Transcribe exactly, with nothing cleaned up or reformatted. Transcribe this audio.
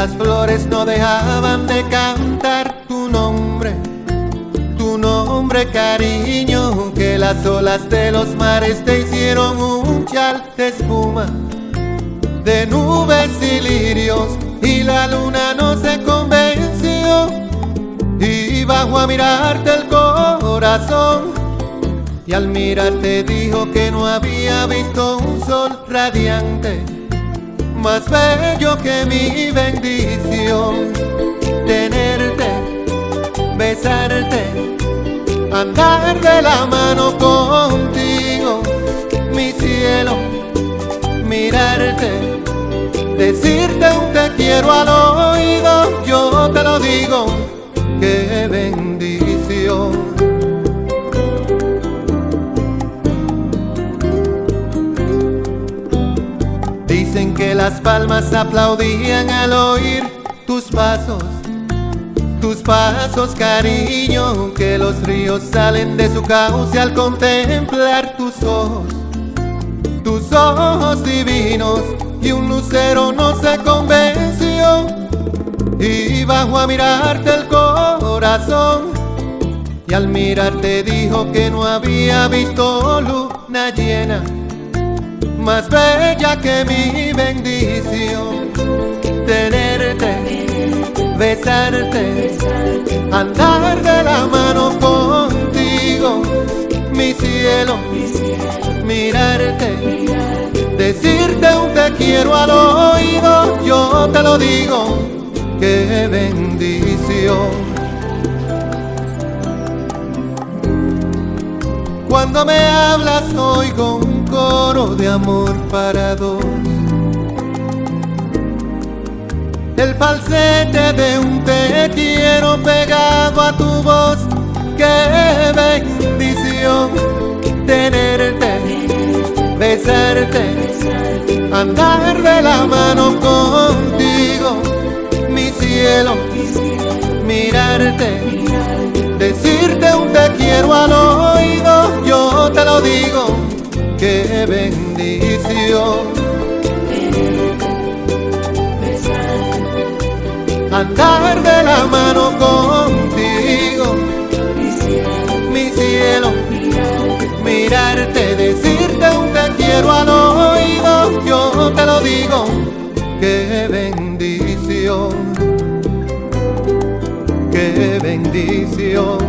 las flores no dejaban de cantar tu nombre, tu nombre, cariño, que las olas de los mares te hicieron un chal de espuma, de nubes y lirios, y la luna no se convenció y bajó a mirarte el corazón, y al mirarte dijo que no había visto un sol radiante más bello que mi bendición. Tenerte, besarte, andar de la mano contigo, mi cielo, mirarte, decirte un te quiero al oído, yo te lo digo, qué bendición. Dicen que las palmas aplaudían al oír tus pasos, tus pasos, cariño, que los ríos salen de su cauce al contemplar tus ojos, tus ojos divinos, y un lucero no se convenció y bajó a mirarte el corazón, y al mirarte dijo que no había visto luna llena más bella que mi bendición. Tenerte, besarte, andar de la mano contigo, mi cielo, mirarte, decirte un te quiero al oído, yo te lo digo, qué bendición. Cuando me hablas oigo un coro de amor para dos, el falsete de un te quiero pegado a tu voz, qué bendición. Tenerte, besarte, andar de la mano contigo, mi cielo, mirarte, decirte un te quiero al oído, yo te lo digo, qué bendición. Andar de la mano contigo, mi cielo, mirarte, decirte un te quiero al oído, yo te lo digo, qué bendición, qué bendición.